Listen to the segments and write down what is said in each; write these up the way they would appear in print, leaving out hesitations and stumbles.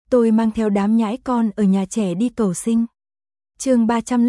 Tôi mang theo đám nhãi con ở nhà trẻ đi cầu sinh. Chương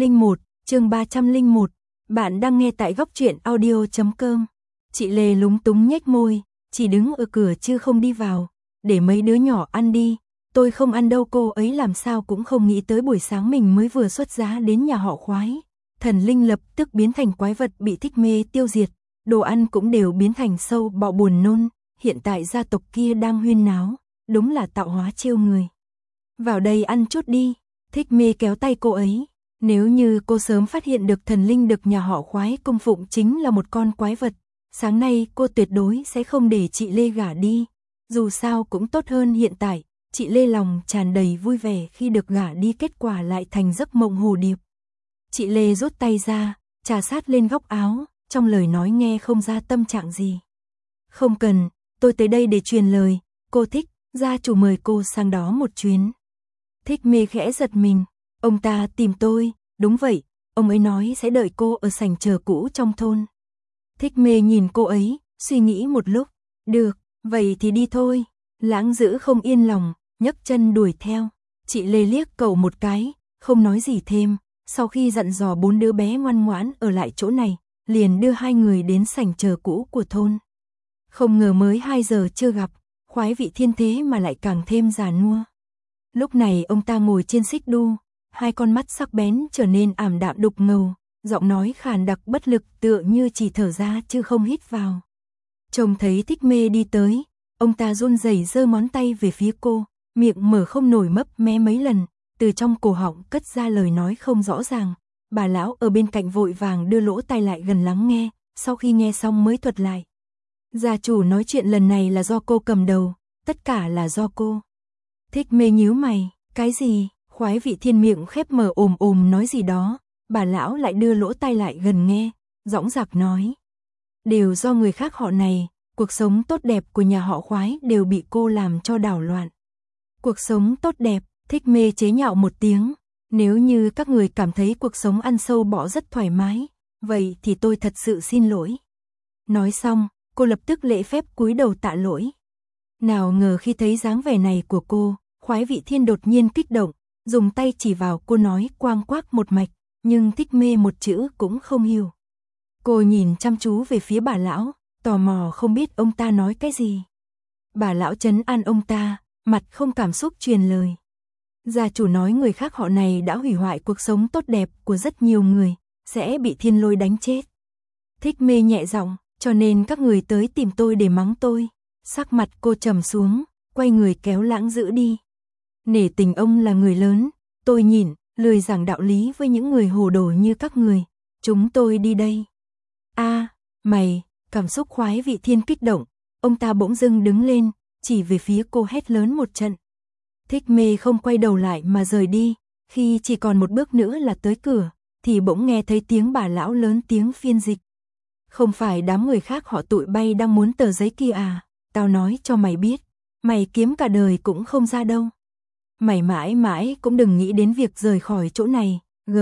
301, bạn đang nghe tại góc truyện audio.com. Chị Lê lúng túng nhếch môi, chỉ đứng ở cửa chứ không đi vào, để mấy đứa nhỏ ăn đi. Tôi không ăn đâu, cô ấy làm sao cũng không nghĩ tới buổi sáng mình mới vừa xuất giá đến nhà họ Khoái. Thần linh lập tức biến thành quái vật bị Thích Mê tiêu diệt, đồ ăn cũng đều biến thành sâu bọ buồn nôn. Hiện tại gia tộc kia đang huyên náo, đúng là tạo hóa trêu người. Vào đây ăn chút đi, Thích Mê kéo tay cô ấy. Nếu như cô sớm phát hiện được thần linh được nhà họ Khoái cung phụng chính là một con quái vật, sáng nay cô tuyệt đối sẽ không để chị Lê gả đi. Dù sao cũng tốt hơn hiện tại, chị Lê lòng tràn đầy vui vẻ khi được gả đi, kết quả lại thành giấc mộng hồ điệp. Chị Lê rút tay ra, chà sát lên góc áo, trong lời nói nghe không ra tâm trạng gì. Không cần, tôi tới đây để truyền lời, cô thích, gia chủ mời cô sang đó một chuyến. Thích Mê khẽ giật mình, ông ta tìm tôi, đúng vậy, ông ấy nói sẽ đợi cô ở sảnh chờ cũ trong thôn. Thích Mê nhìn cô ấy, suy nghĩ một lúc, được, vậy thì đi thôi. Lãng Dữ không yên lòng, nhấc chân đuổi theo. Chị Lê liếc cậu một cái, không nói gì thêm, sau khi dặn dò 4 đứa bé ngoan ngoãn ở lại chỗ này, liền đưa hai người đến sảnh chờ cũ của thôn. Không ngờ mới 2 giờ chưa gặp, Khoái Vị Thiên thế mà lại càng thêm già nua. Lúc này ông ta ngồi trên xích đu, hai con mắt sắc bén trở nên ảm đạm đục ngầu, giọng nói khàn đặc bất lực tựa như chỉ thở ra chứ không hít vào. Trông thấy Thích Mê đi tới, ông ta run rẩy giơ ngón tay về phía cô, miệng mở không nổi mấp mé mấy lần, từ trong cổ họng cất ra lời nói không rõ ràng. Bà lão ở bên cạnh vội vàng đưa lỗ tai lại gần lắng nghe, sau khi nghe xong mới thuật lại. Gia chủ nói chuyện lần này là do cô cầm đầu, tất cả là do cô. Thích Mê nhíu mày, cái gì? Khoái Vị Thiên miệng khép mở nói gì đó, bà lão lại đưa lỗ tai lại gần nghe, dõng dạc nói. Đều do người khác họ này, cuộc sống tốt đẹp của nhà họ Khoái đều bị cô làm cho đảo loạn. Cuộc sống tốt đẹp, Thích Mê chế nhạo một tiếng, nếu như các người cảm thấy cuộc sống ăn sâu bọ rất thoải mái, vậy thì tôi thật sự xin lỗi. Nói xong, cô lập tức lễ phép cúi đầu tạ lỗi. Nào ngờ khi thấy dáng vẻ này của cô, Khoái Vị Thiên đột nhiên kích động, dùng tay chỉ vào cô nói quang quác một mạch, nhưng Thích Mê một chữ cũng không hiểu. Cô nhìn chăm chú về phía bà lão, tò mò không biết ông ta nói cái gì. Bà lão trấn an ông ta, mặt không cảm xúc truyền lời. Gia chủ nói người khác họ này đã hủy hoại cuộc sống tốt đẹp của rất nhiều người, sẽ bị Thiên Lôi đánh chết. Thích Mê nhẹ giọng, cho nên các người tới tìm tôi để mắng tôi. Sắc mặt cô trầm xuống, quay người kéo Lãng Dữ đi. Nể tình ông là người lớn, tôi nhìn, lười giảng đạo lý với những người hồ đồ như các người. Chúng tôi đi đây. Mày, cảm xúc Khoái Vị Thiên kích động, ông ta bỗng dưng đứng lên, chỉ về phía cô hét lớn một trận. Thích Mê không quay đầu lại mà rời đi, khi chỉ còn một bước nữa là tới cửa, thì bỗng nghe thấy tiếng bà lão lớn tiếng phiên dịch. Không phải đám người khác họ tụi bay đang muốn tờ giấy kia à, tao nói cho mày biết, mày kiếm cả đời cũng không ra đâu. Mày mãi mãi cũng đừng nghĩ đến việc rời khỏi chỗ này,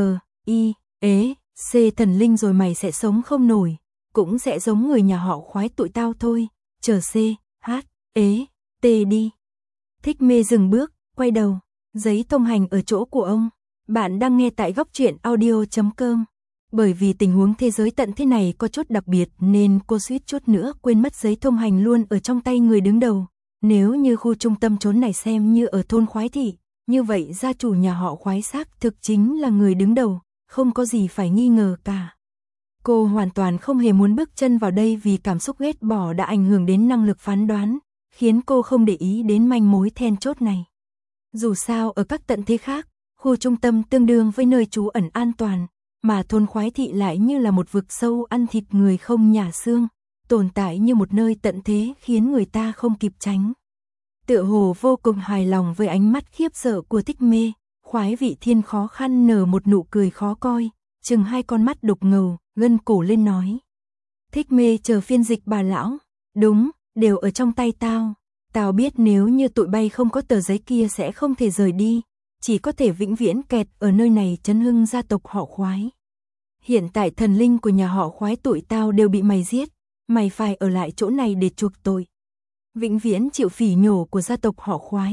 C thần linh rồi mày sẽ sống không nổi, cũng sẽ giống người nhà họ Khoái tụi tao thôi, chờ T đi. Thích Mê dừng bước, quay đầu, giấy thông hành ở chỗ của ông. Bạn đang nghe tại góc truyện audio.com. Bởi vì tình huống thế giới tận thế này có chút đặc biệt nên cô suýt chút nữa quên mất giấy thông hành luôn ở trong tay người đứng đầu. Nếu như khu trung tâm trốn này xem như ở thôn Khoái Thị, như vậy gia chủ nhà họ Khoái xác thực chính là người đứng đầu, không có gì phải nghi ngờ cả. Cô hoàn toàn không hề muốn bước chân vào đây vì cảm xúc ghét bỏ đã ảnh hưởng đến năng lực phán đoán, khiến cô không để ý đến manh mối then chốt này. Dù sao ở các tận thế khác, khu trung tâm tương đương với nơi trú ẩn an toàn, mà thôn Khoái Thị lại như là một vực sâu ăn thịt người không nhả xương, tồn tại như một nơi tận thế khiến người ta không kịp tránh. Tựa hồ vô cùng hài lòng với ánh mắt khiếp sợ của Thích Mê, Khoái Vị Thiên khó khăn nở một nụ cười khó coi, chừng hai con mắt đục ngầu, gân cổ lên nói. Thích Mê chờ phiên dịch bà lão, đúng, đều ở trong tay tao. Tao biết nếu như tụi bay không có tờ giấy kia sẽ không thể rời đi, chỉ có thể vĩnh viễn kẹt ở nơi này chấn hưng gia tộc họ Khoái. Hiện tại thần linh của nhà họ Khoái tụi tao đều bị mày giết, mày phải ở lại chỗ này để chuộc tội. Vĩnh viễn chịu phỉ nhổ của gia tộc họ Khoái.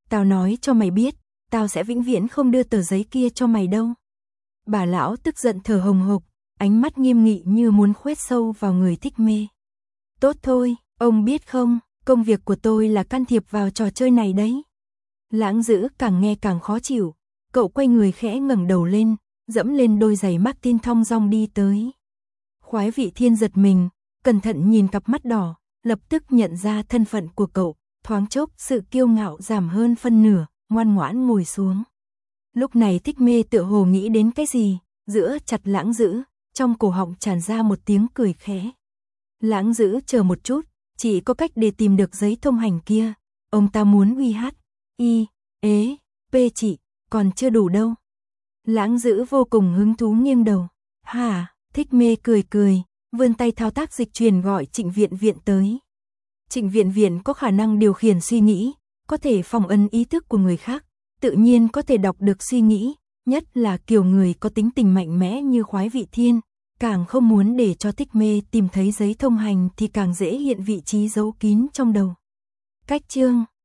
Tao nói cho mày biết, tao sẽ vĩnh viễn không đưa tờ giấy kia cho mày đâu. Bà lão tức giận thở hồng hộc, ánh mắt nghiêm nghị như muốn khoét sâu vào người Thích Mê. Tốt thôi, ông biết không, công việc của tôi là can thiệp vào trò chơi này đấy. Lãng Dữ càng nghe càng khó chịu, cậu quay người khẽ ngẩng đầu lên, dẫm lên đôi giày Martin thong dong đi tới. Khoái Vị Thiên giật mình, cẩn thận nhìn cặp mắt đỏ, lập tức nhận ra thân phận của cậu, thoáng chốc sự kiêu ngạo giảm hơn phân nửa, ngoan ngoãn ngồi xuống. Lúc này Thích Mê tựa hồ nghĩ đến cái gì, giữa chặt Lãng Dữ, trong cổ họng tràn ra một tiếng cười khẽ. Lãng Dữ chờ một chút, chỉ có cách để tìm được giấy thông hành kia, ông ta muốn UHI-E-P chị, còn chưa đủ đâu. Lãng Dữ vô cùng hứng thú nghiêng đầu. Hả? Thích Mê cười cười, vươn tay thao tác dịch truyền gọi Trịnh Viện Viện tới. Trịnh Viện Viện có khả năng điều khiển suy nghĩ, có thể phong ấn ý thức của người khác, tự nhiên có thể đọc được suy nghĩ, nhất là kiểu người có tính tình mạnh mẽ như Khoái Vị Thiên, càng không muốn để cho Thích Mê tìm thấy giấy thông hành thì càng dễ hiện vị trí giấu kín trong đầu. Cách chương